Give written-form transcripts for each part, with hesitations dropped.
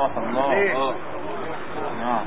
الله. نعم.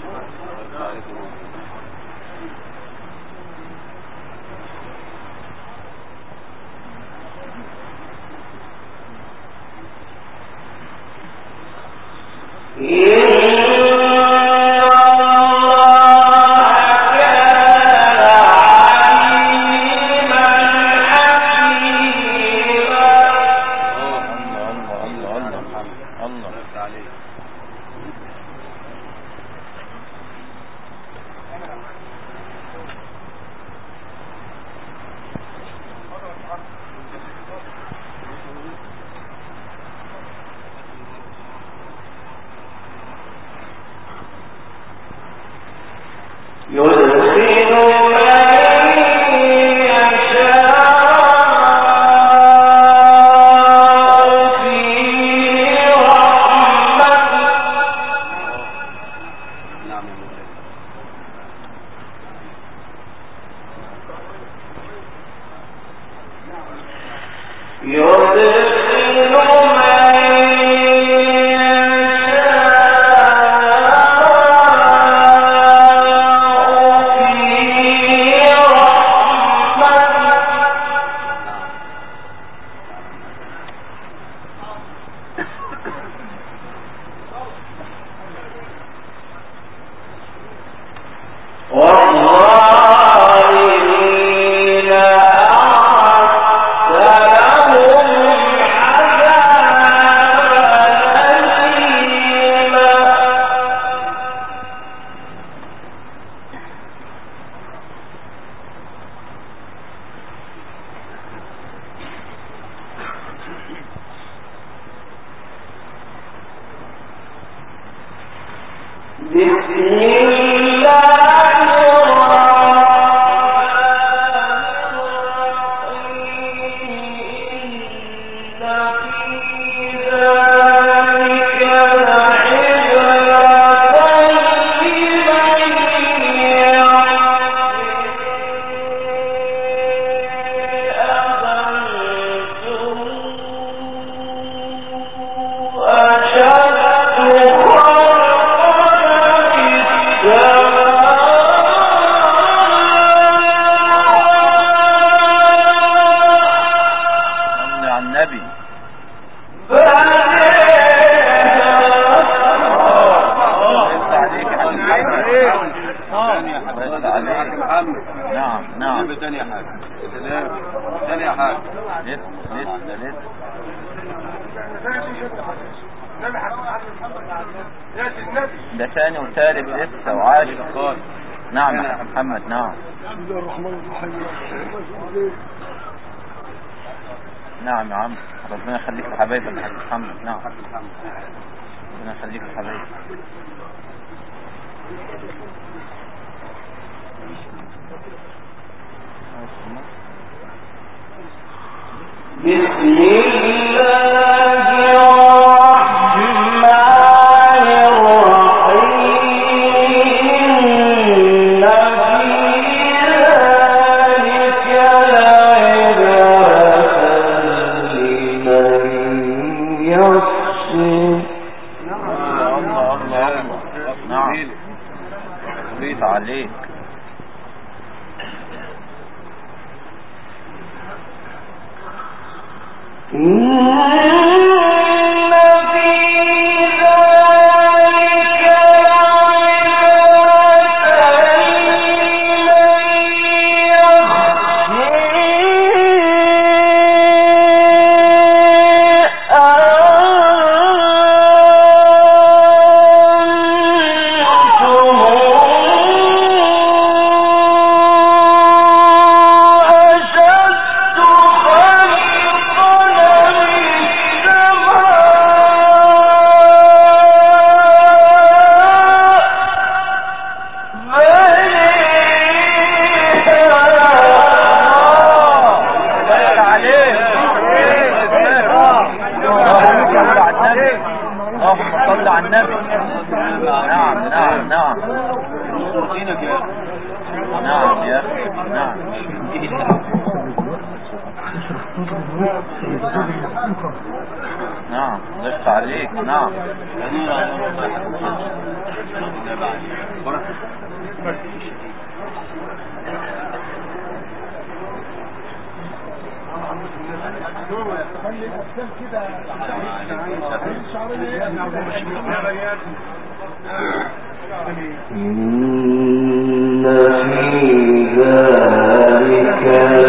ده ثاني وثالث لسه وعاشر. نعم يا محمد. نعم. بسم الله الرحمن الرحيم. نعم يا عم، ربنا يخليك لحبايبك يا حاج محمد. نعم، ربنا يخليك لحبايبك. بسم عليك. نعم ضفت عليك. نعم إن في ذلك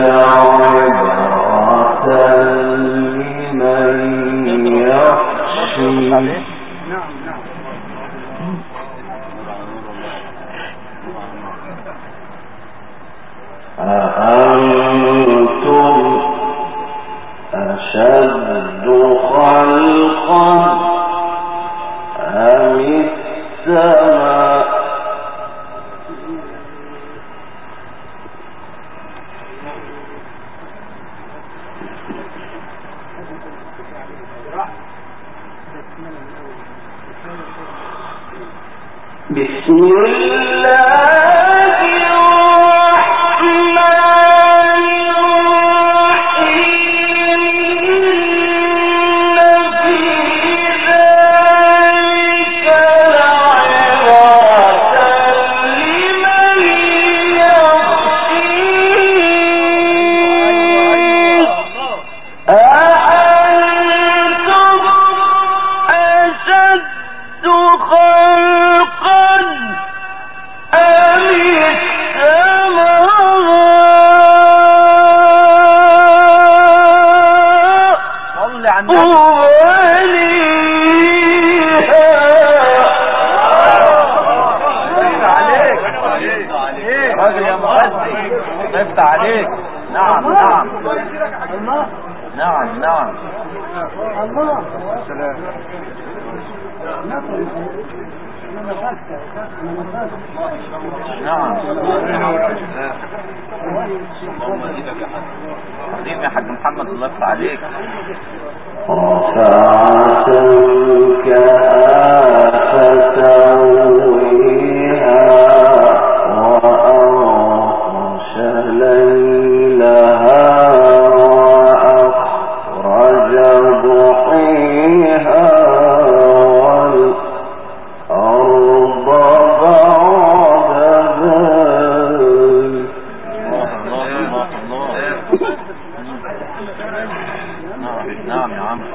لعبرة لمن يخشى. أأنتم أشد خلقا أم السماء بسم الله الرحمن الرحيم. إن في ذلك لعبرة لمن يخشى. أأنتم أشد خلقا أم السماء صل على النبي. راجل يا مؤذن ضفت عليك. نعم نعم نعم نعم. نعم عظيم يا حاج محمد الله يفتح عليك. رفع سمكها فسويها وأغطش ليلها وأخرج ضحيها والأرض بعد ذلك. نعم يا عم.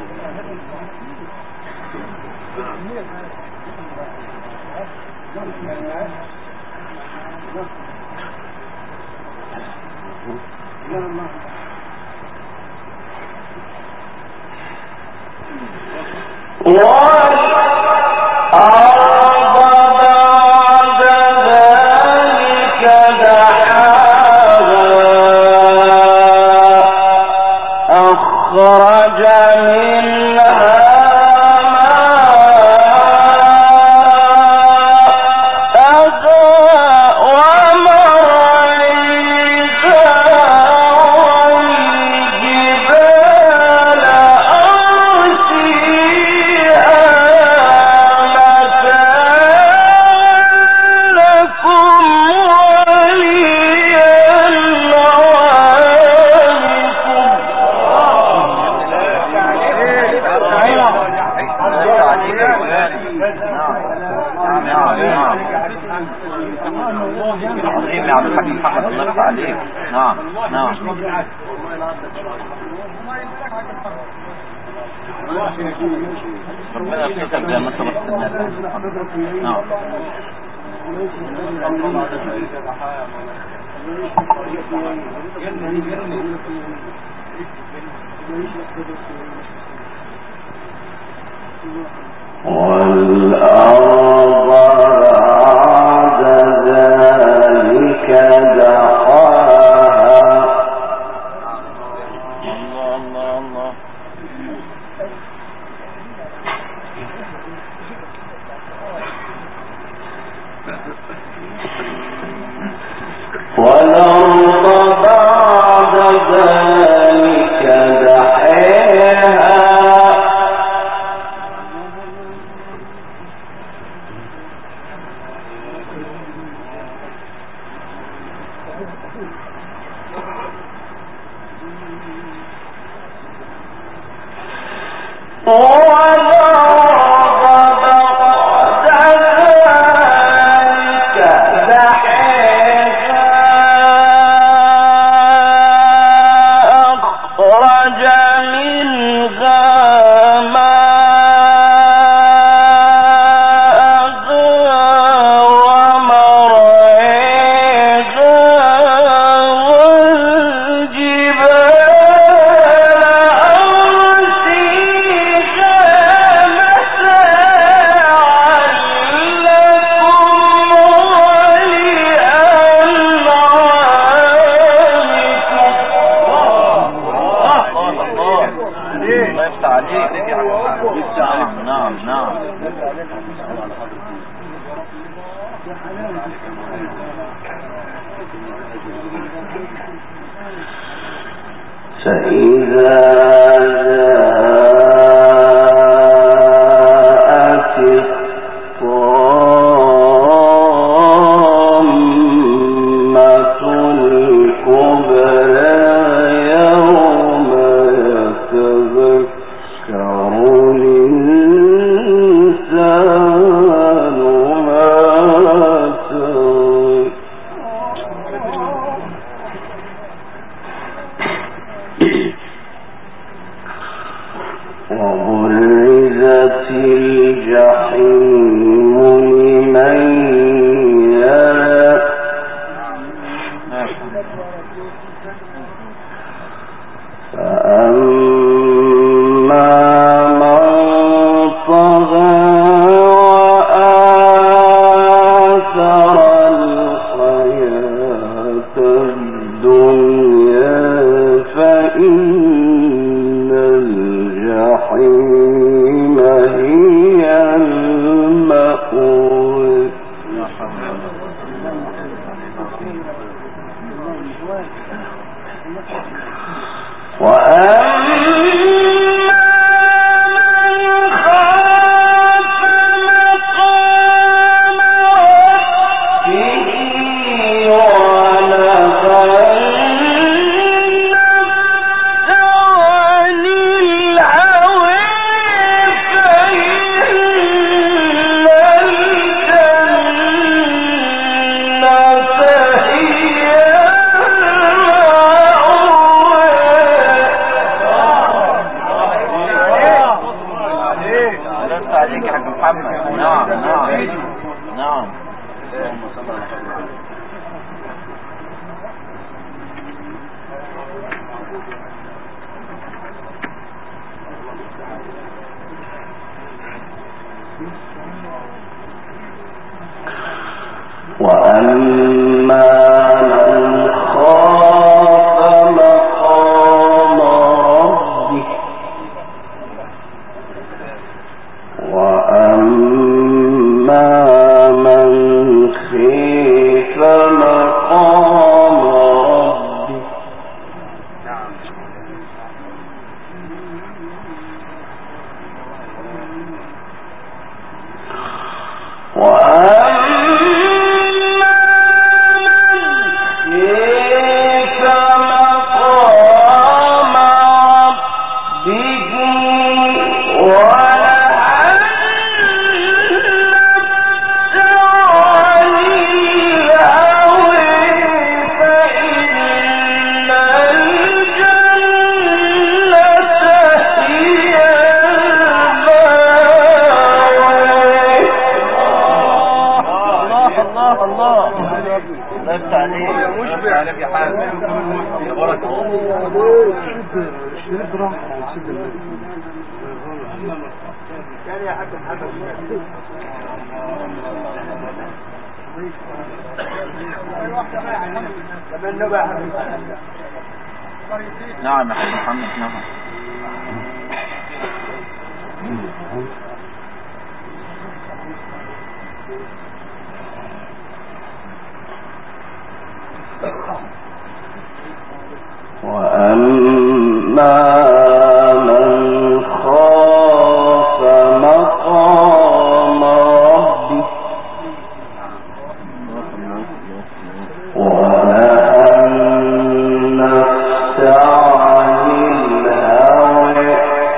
أخرج منها عظيم يا عبد الحكيم محمد الله يفتح عليك. نعم نعم. ربنا يفتح زي ما انت بص الناس. نعم. والأرض بعد ذلك دحاها. الله الله الله. والأرض بعد ذلك دحاها. فإذا جاءت الطامة الكبرى يوم يتذكر الإنسان ما سعى وبرزت الجحيم لمن يرى فأما من طغى وآثر الحياة الدنيا فإن الجحيم هي المأوى وأما من خاف مقام ربه وأما من خيف مقام ربه نعم يا حبيب محمد نعم. وأما من خاف مقام ربه ونهى النفس عن الهوى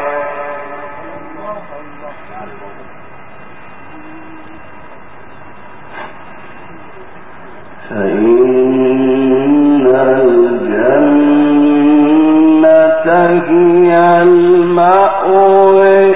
فإن الجنة هي المأوى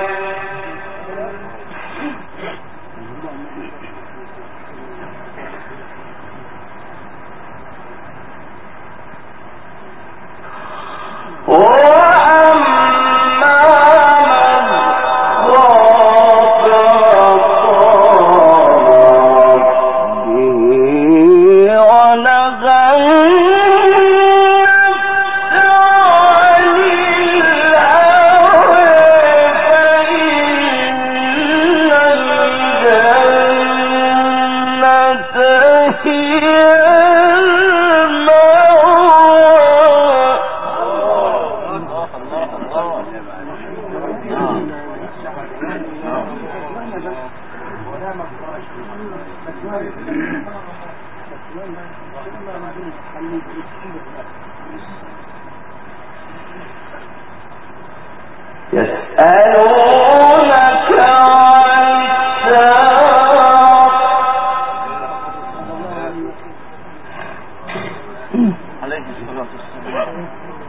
يسألونك عن عليه الصلاة والسلام.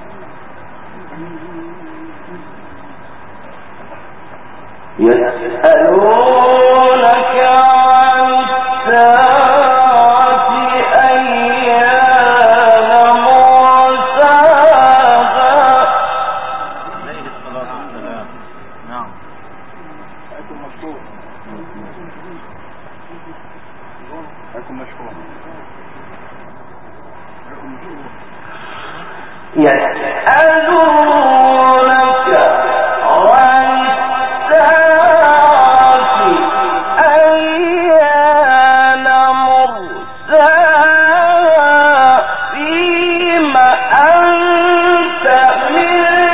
يسألونك عن الساعة أيان مرساها. عليه الصلاة والسلام. نعم. يسألونك عن الساعة أيان مرساها فيما أنت من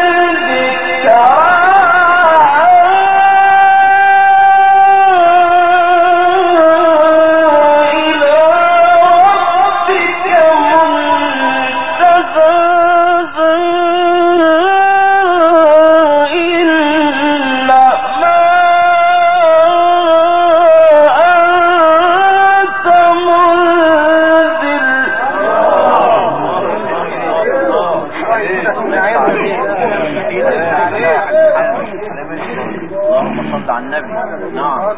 اللهم صل على النبي. نعم.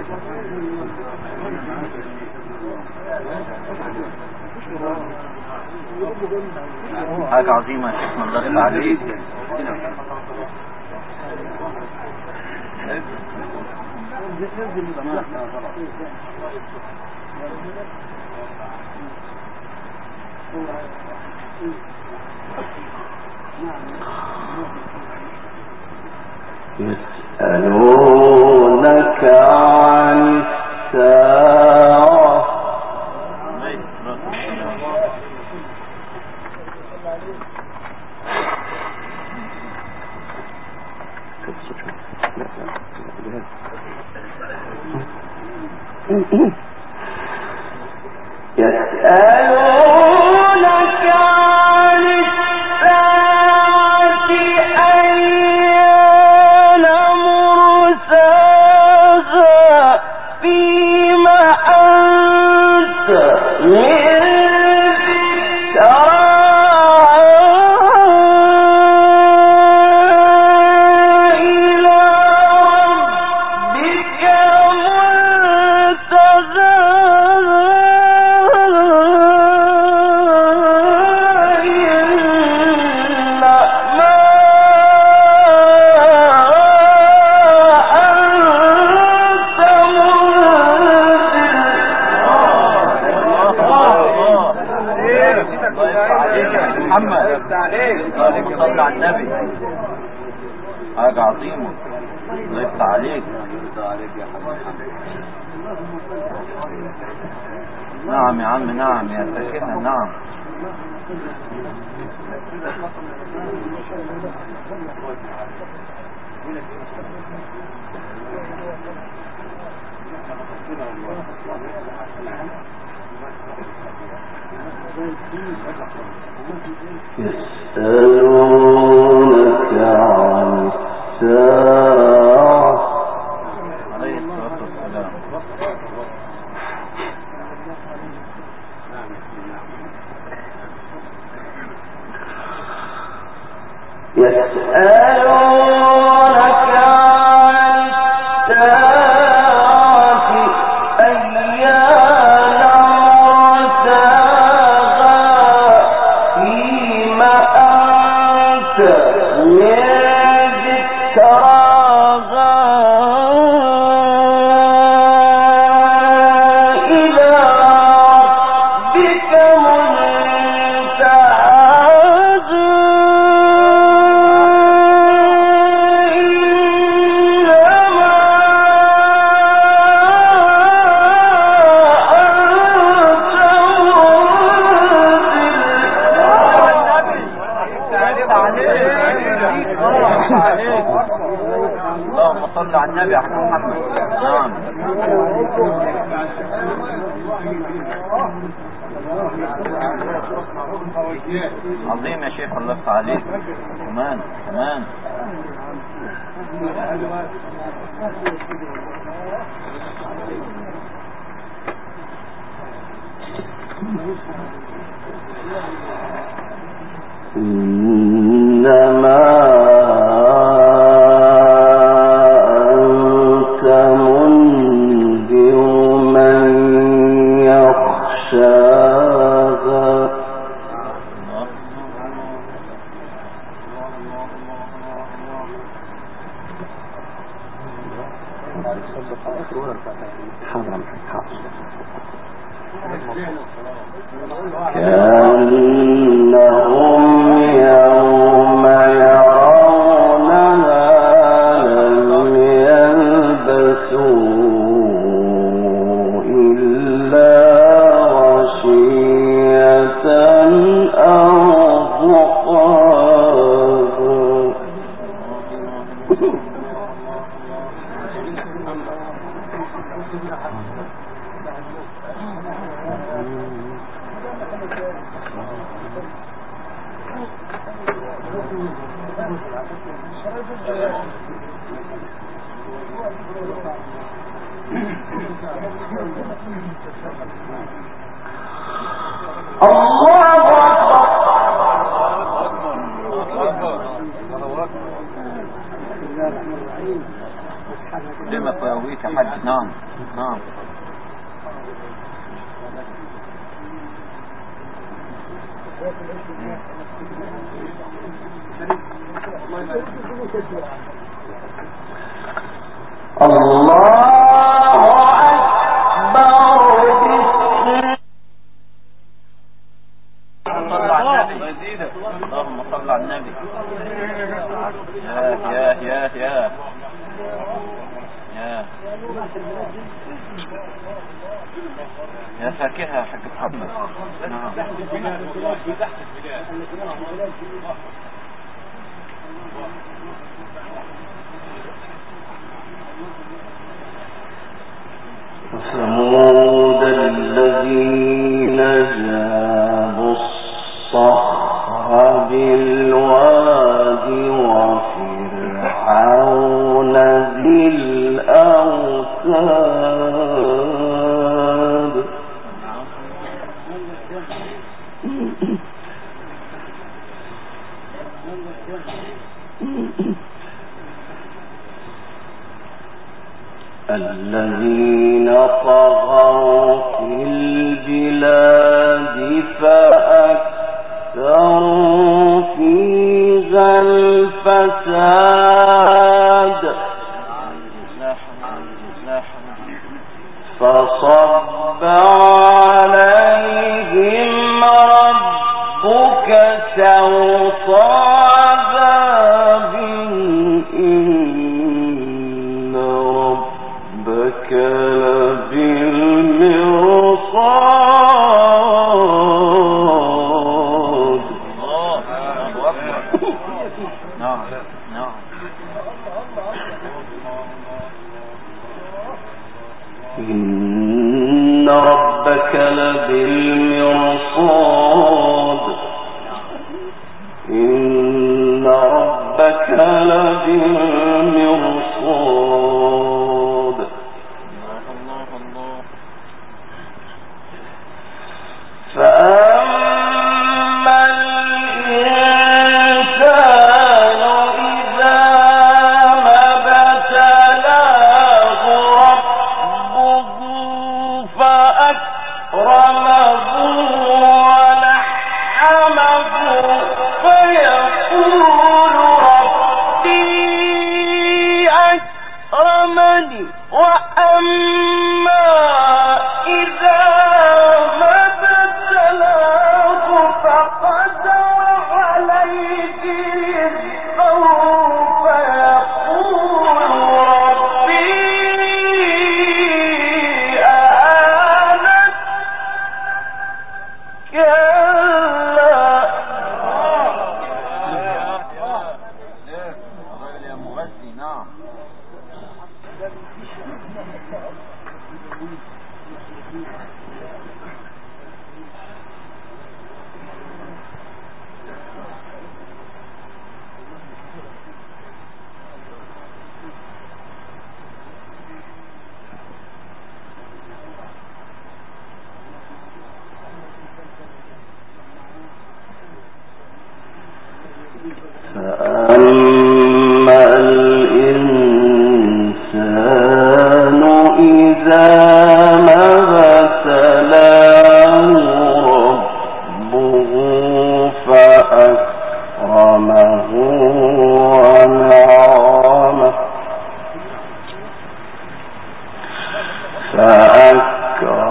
حاجة عظيمة يا شيخ، من الله عليك. يسألونك عن الساعة يسألونك عن الساعة أيان مرساها فيما أنت من صل على النبي. حاجة عظيمة. الله يفتح عليك. نعم يا عم، نعم يا ساكنة. نعم. يسألونك عن الساعة عليه الصلاة والسلام. يسألونك عن الساعة أيان مرساها فيما أنت من ذكراها إلى ربك اللهم صل على النبي يا محمد. نعم. عظيم يا شيخ، الله يفتح عليك. تمام تمام. إنما أنت منذر من يخشاها. كأنهم يوم يرونها لم يلبثوا إلا عشية أو ضحاها. لما تراويك حد. نعم نعم. اللهم صل على النبي. يا فاكهة حق محمد. نعم. وثمود الذين جابوا الصخر بالواد وفرعون ذي الأوتاد الذين طغوا في البلاد فأكثروا فيها الفساد فصب عليهم ربك سوط عذاب إن ربك لبالمرصاد. نعم نعم. إن ربك لبالمرصاد. إن ربك لبالمرصاد. فأما الإنسان إذا ما ابتلاه ربه فأكرمه ونعمه فيقول ربي أكرمني. وأما إذا ما ابتلاه فقدر عليه رزقه فيقول ربي أهانن. كلا يا مغذي. نعم.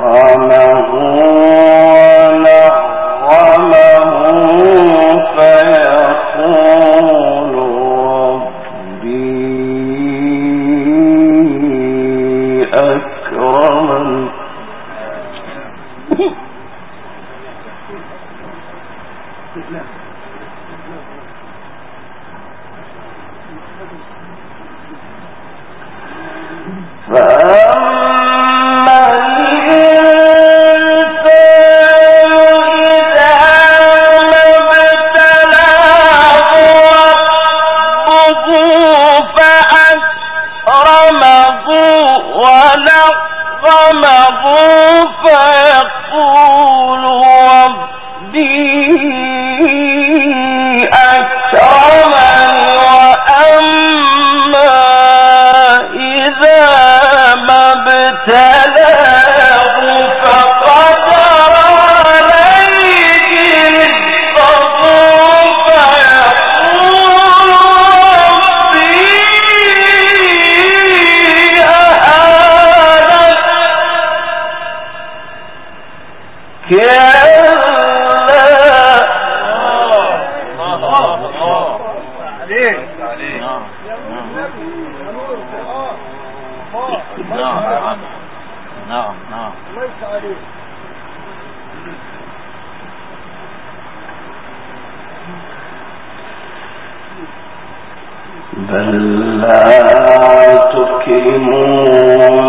بل لا تكرمون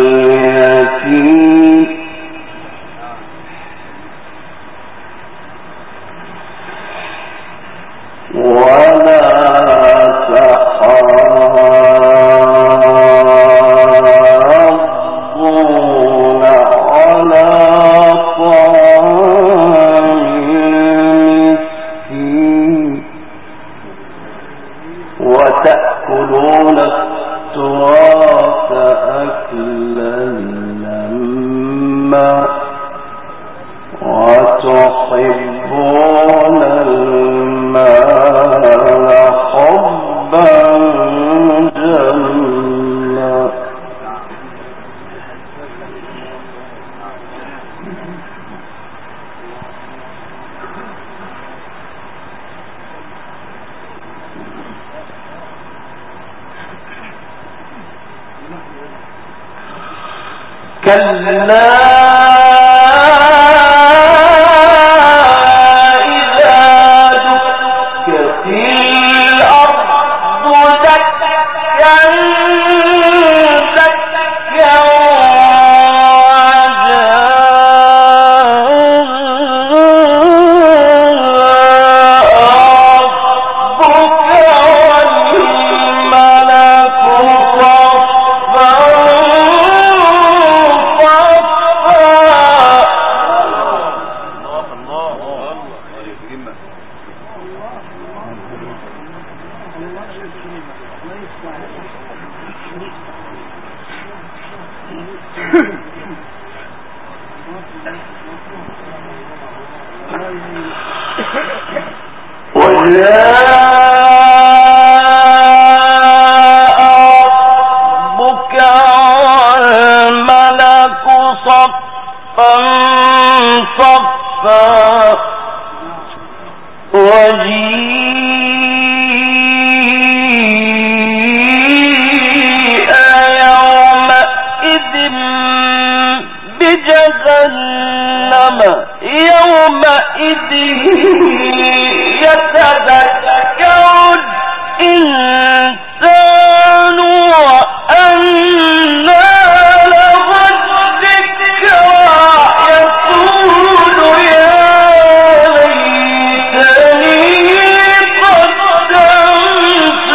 اليتيم ولا تحاضون على طعام المسكين وتأكلون التراث أكلا لما وتحبون المال حبا جما كلا إذا دكت الأرض دكا دكا ربك والملك ربك والملك صفا صفا وجيء يومئذ بجهنم يومئذ يتذكر الإنسان وأنى له الذكرى يقول يا ليتني قدمت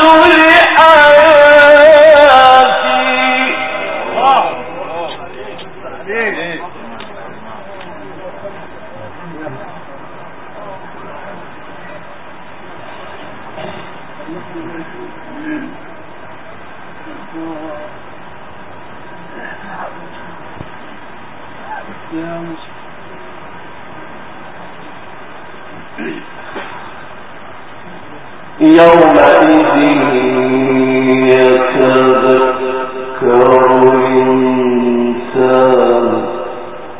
لحياتي يومئذ يتذكر الإنسان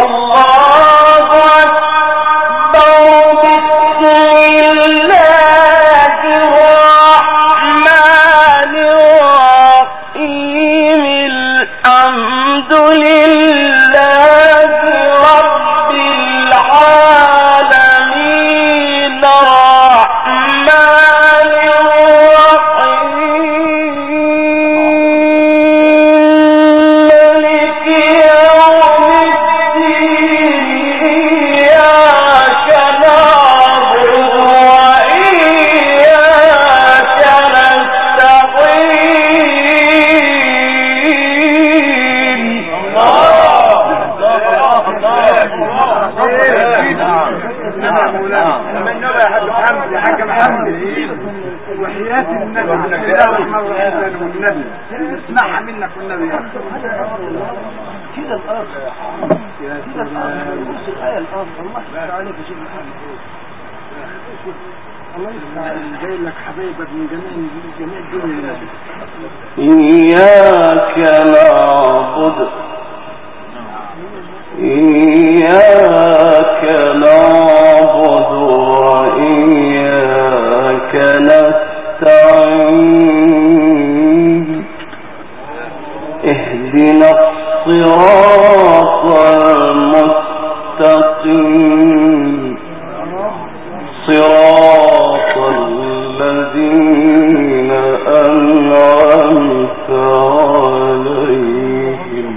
اسمعها منك والنبي كده الأرض كده الأرض الآية الأرض الله يفتح عليك يا شيخ محمد الله يفتح جاي لك حبايبك من جميع الدنيا إياك نعبد إياك نعبد وإياك نستعين اهدنا الصراط المستقيم صراط الذين أنعمت عليهم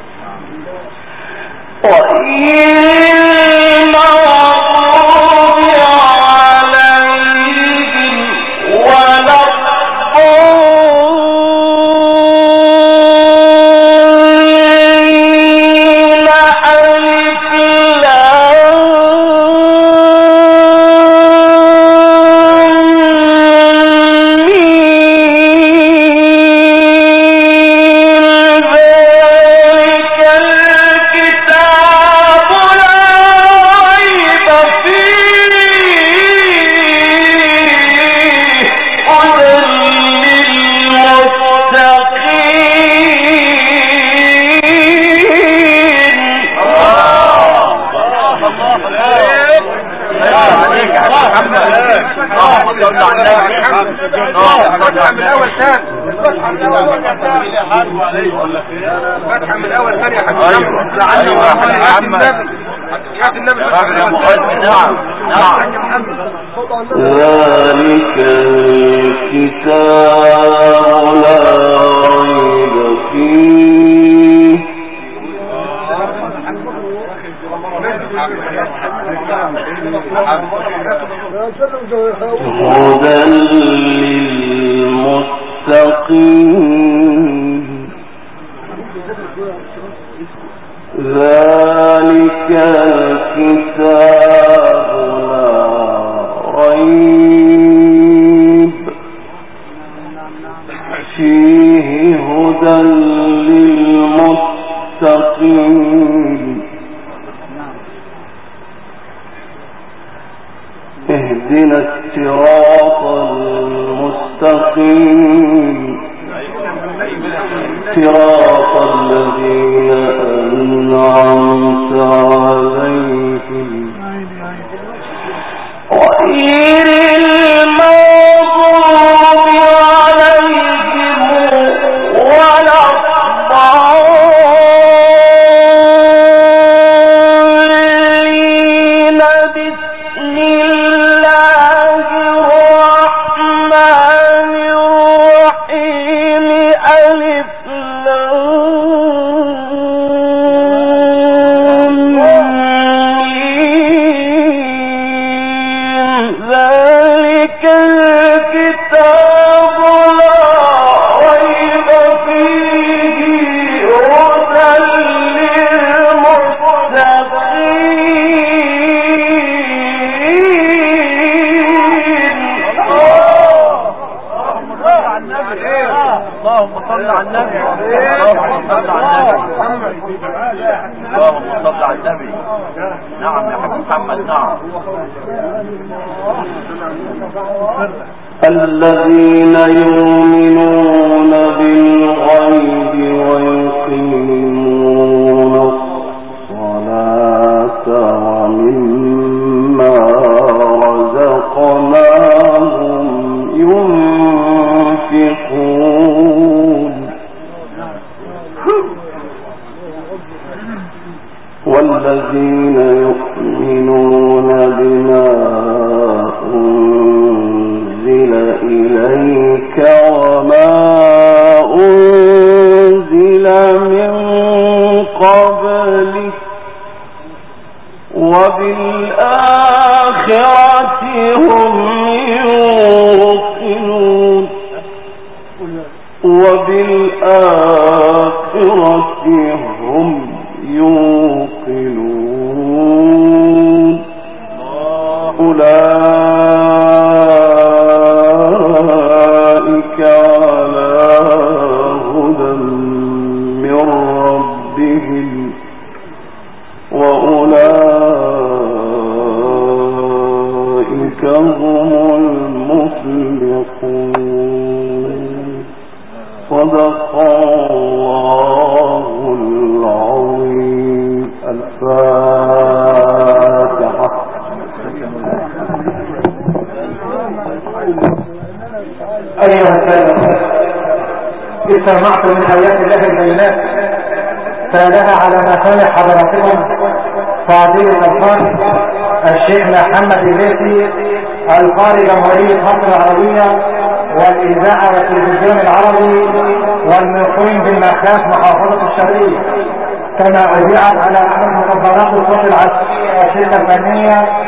غير المغضوب عليهم ولا فتحة من اول ثانية ذلك الكتاب لا ريب فيه هدى للمتقين ذلك الكتاب لا ريب فيه هدى للمتقين اهدنا الصراط المستقيم صراط الذين أنعمت عليهم غير المغضوب عليهم ولا الضالين بسم الله الرحمن الرحيم ألف ذلك الكتاب لا ريب فيه هدى للمتقين اللهم صل على النبي اللهم صل على النبي اللهم صل على النبي نعم يا محمد نعم الذين يؤمنون بالغيب ويقيمون الصلاة الذين يؤمنون بما أنزل إليك وما أنزل من قبلك وبالآخرة هم يوقنون أولئك على هدى من ربهم وأولئك هم المفلحون. صدق الله العظيم. الفاتحة. أيها السادة، استمعتم من آيات الله البينات فلها على مسامع حضراتكم فضيلة القارئ الشيخ محمد الليثي القارئ جمهورية مصر العربية والإذاعة والتلفزيون العربي والمقيم بالمخاف محافظة الشرقية، كما أذيعت على أحد مقدرات الصوت العسكرية والشركة الفنية